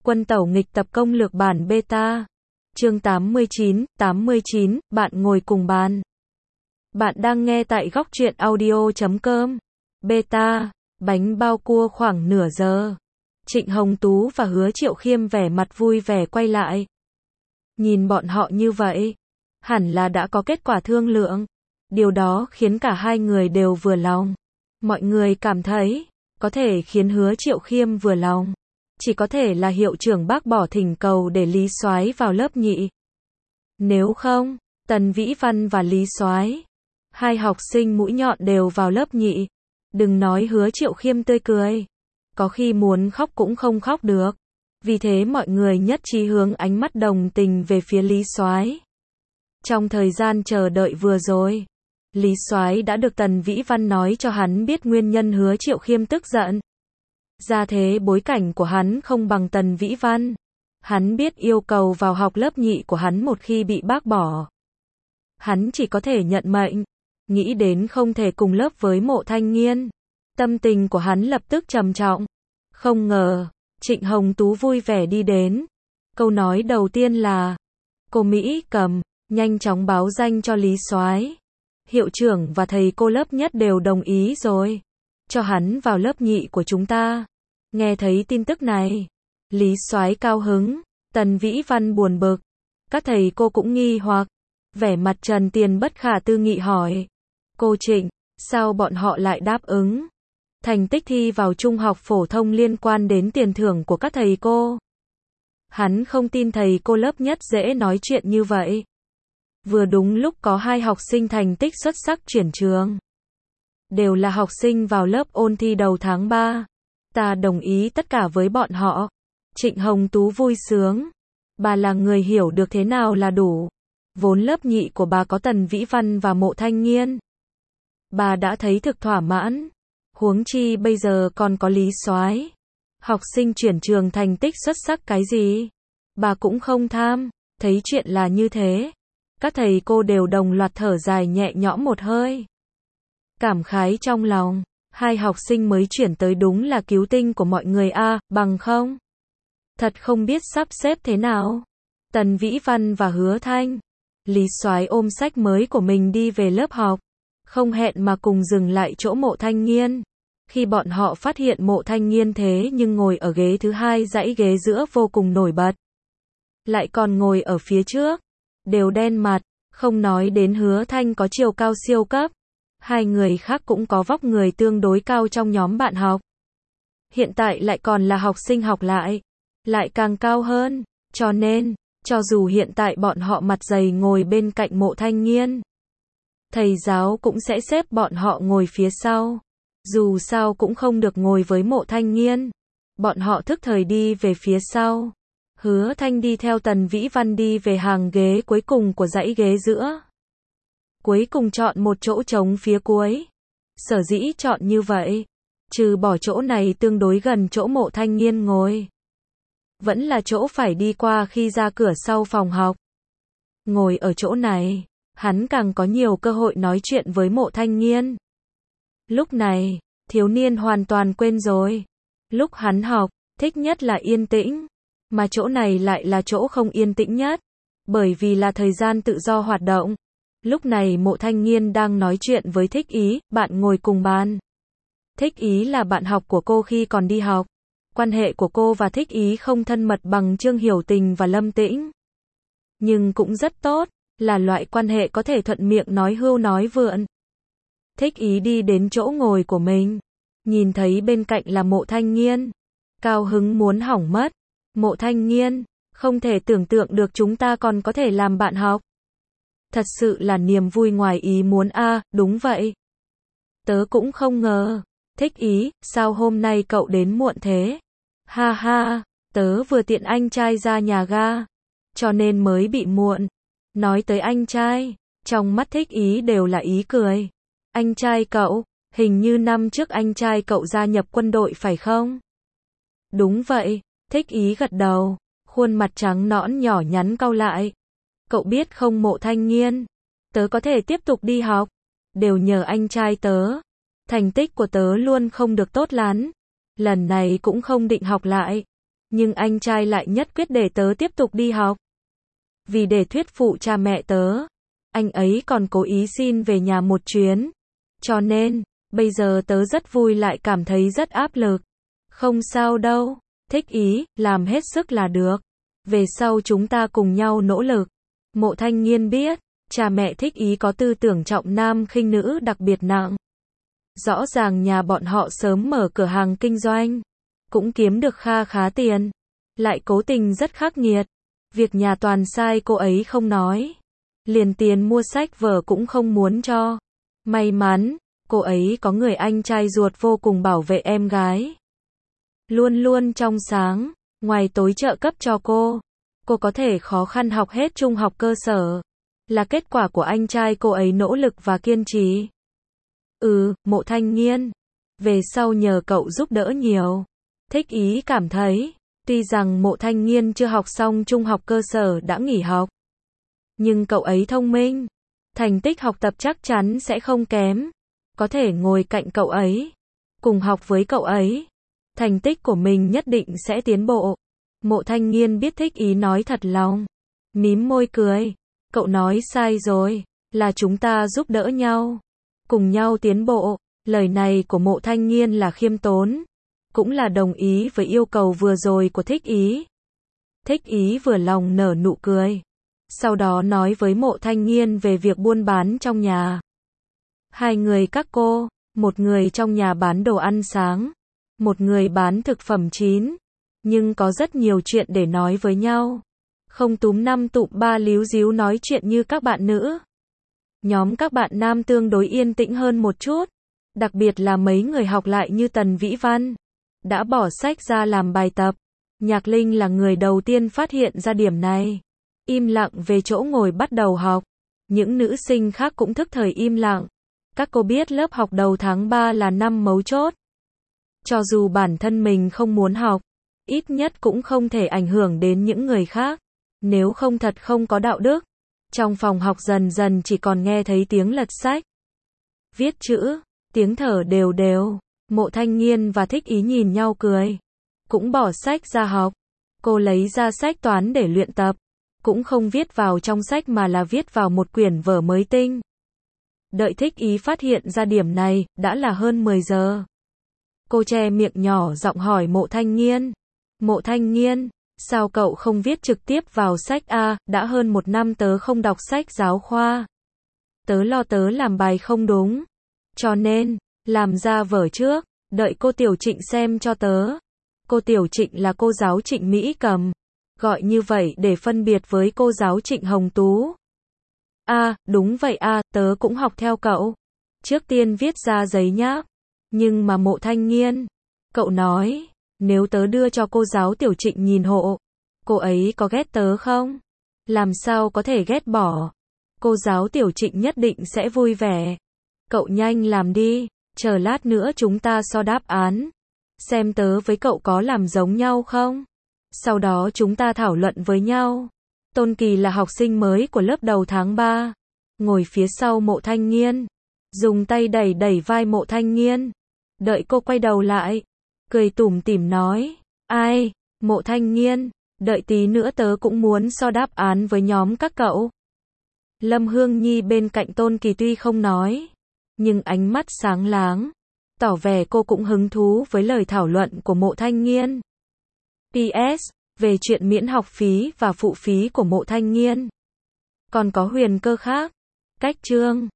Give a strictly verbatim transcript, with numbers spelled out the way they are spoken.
Quân tẩu nghịch tập công lược bản beta. Chương tám mươi chín, tám mươi chín, bạn ngồi cùng bàn. Bạn đang nghe tại góc truyện audio chấm com. Beta, bánh bao cua khoảng nửa giờ. Trịnh Hồng Tú và Hứa Triệu Khiêm vẻ mặt vui vẻ quay lại. Nhìn bọn họ như vậy, hẳn là đã có kết quả thương lượng. Điều đó khiến cả hai người đều vừa lòng. Mọi người cảm thấy, có thể khiến Hứa Triệu Khiêm vừa lòng, chỉ có thể là hiệu trưởng bác bỏ thỉnh cầu để Lý Soái vào lớp nhị. Nếu không, Tần Vĩ Văn và Lý Soái, hai học sinh mũi nhọn đều vào lớp nhị. Đừng nói Hứa Triệu Khiêm tươi cười, có khi muốn khóc cũng không khóc được. Vì thế mọi người nhất trí hướng ánh mắt đồng tình về phía Lý Soái. Trong thời gian chờ đợi vừa rồi, Lý Soái đã được Tần Vĩ Văn nói cho hắn biết nguyên nhân Hứa Triệu Khiêm tức giận. Ra thế bối cảnh của hắn không bằng Tần Vĩ Văn. Hắn biết yêu cầu vào học lớp nhị của hắn một khi bị bác bỏ, hắn chỉ có thể nhận mệnh. Nghĩ đến không thể cùng lớp với Mộ Thanh Nghiên, tâm tình của hắn lập tức trầm trọng. Không ngờ, Trịnh Hồng Tú vui vẻ đi đến. Câu nói đầu tiên là: cô Mỹ Cầm, nhanh chóng báo danh cho Lý Soái. Hiệu trưởng và thầy cô lớp nhất đều đồng ý rồi, cho hắn vào lớp nhị của chúng ta. Nghe thấy tin tức này, Lý Soái cao hứng, Tần Vĩ Văn buồn bực, các thầy cô cũng nghi hoặc, vẻ mặt Trần Tiền bất khả tư nghị hỏi: cô Trịnh, sao bọn họ lại đáp ứng? Thành tích thi vào trung học phổ thông liên quan đến tiền thưởng của các thầy cô. Hắn không tin thầy cô lớp nhất dễ nói chuyện như vậy. Vừa đúng lúc có hai học sinh thành tích xuất sắc chuyển trường, đều là học sinh vào lớp ôn thi đầu tháng ba. Ta đồng ý tất cả với bọn họ. Trịnh Hồng Tú vui sướng. Bà là người hiểu được thế nào là đủ. Vốn lớp nhị của bà có Tần Vĩ Văn và Mộ Thanh Nghiên, bà đã thấy thực thỏa mãn. Huống chi bây giờ còn có Lý Soái. Học sinh chuyển trường thành tích xuất sắc cái gì, bà cũng không tham. Thấy chuyện là như thế, các thầy cô đều đồng loạt thở dài nhẹ nhõm một hơi. Cảm khái trong lòng, hai học sinh mới chuyển tới đúng là cứu tinh của mọi người a, à, bằng không, thật không biết sắp xếp thế nào. Tần Vĩ Văn và Hứa Thanh, Lý Soái ôm sách mới của mình đi về lớp học, không hẹn mà cùng dừng lại chỗ Mộ Thanh Nghiên. Khi bọn họ phát hiện Mộ Thanh Nghiên thế nhưng ngồi ở ghế thứ hai dãy ghế giữa vô cùng nổi bật, lại còn ngồi ở phía trước, đều đen mặt, không nói đến Hứa Thanh có chiều cao siêu cấp. Hai người khác cũng có vóc người tương đối cao trong nhóm bạn học. Hiện tại lại còn là học sinh học lại, lại càng cao hơn. Cho nên, cho dù hiện tại bọn họ mặt dày ngồi bên cạnh Mộ Thanh Nghiên, thầy giáo cũng sẽ xếp bọn họ ngồi phía sau. Dù sao cũng không được ngồi với Mộ Thanh Nghiên. Bọn họ thức thời đi về phía sau. Hứa Thanh đi theo Tần Vĩ Văn đi về hàng ghế cuối cùng của dãy ghế giữa. Cuối cùng chọn một chỗ trống phía cuối. Sở dĩ chọn như vậy, trừ bỏ chỗ này tương đối gần chỗ Mộ Thanh Nghiên ngồi, vẫn là chỗ phải đi qua khi ra cửa sau phòng học. Ngồi ở chỗ này, hắn càng có nhiều cơ hội nói chuyện với Mộ Thanh Nghiên. Lúc này, thiếu niên hoàn toàn quên rồi. Lúc hắn học, thích nhất là yên tĩnh, mà chỗ này lại là chỗ không yên tĩnh nhất, bởi vì là thời gian tự do hoạt động. Lúc này Mộ Thanh Nghiên đang nói chuyện với Thích Ý, bạn ngồi cùng bàn. Thích Ý là bạn học của cô khi còn đi học. Quan hệ của cô và Thích Ý không thân mật bằng Trương Hiểu Tình và Lâm Tĩnh, nhưng cũng rất tốt, là loại quan hệ có thể thuận miệng nói hưu nói vượn. Thích Ý đi đến chỗ ngồi của mình, nhìn thấy bên cạnh là Mộ Thanh Nghiên, cao hứng muốn hỏng mất. Mộ Thanh Nghiên, không thể tưởng tượng được chúng ta còn có thể làm bạn học. Thật sự là niềm vui ngoài ý muốn a, à, đúng vậy. Tớ cũng không ngờ. Thích Ý, sao hôm nay cậu đến muộn thế? Ha ha, tớ vừa tiện anh trai ra nhà ga, cho nên mới bị muộn. Nói tới anh trai, trong mắt Thích Ý đều là ý cười. Anh trai cậu, hình như năm trước anh trai cậu gia nhập quân đội phải không? Đúng vậy, Thích Ý gật đầu, khuôn mặt trắng nõn nhỏ nhắn cau lại. Cậu biết không Mộ Thanh Nghiên, tớ có thể tiếp tục đi học, đều nhờ anh trai tớ. Thành tích của tớ luôn không được tốt lắm, lần này cũng không định học lại, Nhưng anh trai lại nhất quyết để tớ tiếp tục đi học. Vì để thuyết phục cha mẹ tớ, anh ấy còn cố ý xin về nhà một chuyến. Cho nên, bây giờ tớ rất vui lại cảm thấy rất áp lực. Không sao đâu, Thích Ý, làm hết sức là được. Về sau chúng ta cùng nhau nỗ lực. Mộ Thanh Nghiên biết, cha mẹ Thích Ý có tư tưởng trọng nam khinh nữ đặc biệt nặng. Rõ ràng nhà bọn họ sớm mở cửa hàng kinh doanh, cũng kiếm được kha khá tiền, lại cố tình rất khắc nghiệt. Việc nhà toàn sai cô ấy không nói, liền tiền mua sách vở cũng không muốn cho. May mắn, cô ấy có người anh trai ruột vô cùng bảo vệ em gái. Luôn luôn trong sáng, ngoài tối trợ cấp cho cô. Cô có thể khó khăn học hết trung học cơ sở, là kết quả của anh trai cô ấy nỗ lực và kiên trì. Ừ, Mộ Thanh Nghiên, về sau nhờ cậu giúp đỡ nhiều. Thích Ý cảm thấy, tuy rằng Mộ Thanh Nghiên chưa học xong trung học cơ sở đã nghỉ học, nhưng cậu ấy thông minh, thành tích học tập chắc chắn sẽ không kém. Có thể ngồi cạnh cậu ấy, cùng học với cậu ấy, thành tích của mình nhất định sẽ tiến bộ. Mộ Thanh Nghiên biết Thích Ý nói thật lòng, mím môi cười. Cậu nói sai rồi, là chúng ta giúp đỡ nhau, cùng nhau tiến bộ. Lời này của Mộ Thanh Nghiên là khiêm tốn, cũng là đồng ý với yêu cầu vừa rồi của Thích Ý. Thích Ý vừa lòng nở nụ cười, sau đó nói với Mộ Thanh Nghiên về việc buôn bán trong nhà. Hai người các cô, một người trong nhà bán đồ ăn sáng, một người bán thực phẩm chín, nhưng có rất nhiều chuyện để nói với nhau. Không túm năm tụm ba líu díu nói chuyện như các bạn nữ. Nhóm các bạn nam tương đối yên tĩnh hơn một chút, đặc biệt là mấy người học lại như Tần Vĩ Văn, đã bỏ sách ra làm bài tập. Nhạc Linh là người đầu tiên phát hiện ra điểm này, im lặng về chỗ ngồi bắt đầu học. Những nữ sinh khác cũng thức thời im lặng. Các cô biết lớp học đầu tháng ba là năm mấu chốt. Cho dù bản thân mình không muốn học, ít nhất cũng không thể ảnh hưởng đến những người khác. Nếu không thật không có đạo đức. Trong phòng học dần dần chỉ còn nghe thấy tiếng lật sách, viết chữ, tiếng thở đều đều. Mộ Thanh Nghiên và Thích Ý nhìn nhau cười, cũng bỏ sách ra học. Cô lấy ra sách toán để luyện tập, cũng không viết vào trong sách mà là viết vào một quyển vở mới tinh. Đợi Thích Ý phát hiện ra điểm này, đã là hơn mười giờ. Cô che miệng nhỏ giọng hỏi Mộ Thanh Nghiên. Mộ Thanh Nghiên, sao cậu không viết trực tiếp vào sách a? Đã hơn một năm tớ không đọc sách giáo khoa. Tớ lo tớ làm bài không đúng, cho nên, làm ra vở trước, đợi cô Tiểu Trịnh xem cho tớ. Cô Tiểu Trịnh là cô giáo Trịnh Mỹ Cầm, gọi như vậy để phân biệt với cô giáo Trịnh Hồng Tú. A, à, đúng vậy a, à, tớ cũng học theo cậu. Trước tiên viết ra giấy nhá. Nhưng mà Mộ Thanh Nghiên, cậu nói, nếu tớ đưa cho cô giáo Tiểu Trịnh nhìn hộ, cô ấy có ghét tớ không? Làm sao có thể ghét bỏ? Cô giáo Tiểu Trịnh nhất định sẽ vui vẻ. Cậu nhanh làm đi, chờ lát nữa chúng ta so đáp án, xem tớ với cậu có làm giống nhau không? Sau đó chúng ta thảo luận với nhau. Tôn Kỳ là học sinh mới của lớp đầu tháng ba, ngồi phía sau Mộ Thanh Nghiên, dùng tay đẩy đẩy vai Mộ Thanh Nghiên. Đợi cô quay đầu lại, cười tủm tỉm nói, ai, Mộ Thanh Nghiên, đợi tí nữa tớ cũng muốn so đáp án với nhóm các cậu. Lâm Hương Nhi bên cạnh Tôn Kỳ tuy không nói, nhưng ánh mắt sáng láng, tỏ vẻ cô cũng hứng thú với lời thảo luận của Mộ Thanh Nghiên. pê ét, về chuyện miễn học phí và phụ phí của Mộ Thanh Nghiên. Còn có huyền cơ khác. Cách chương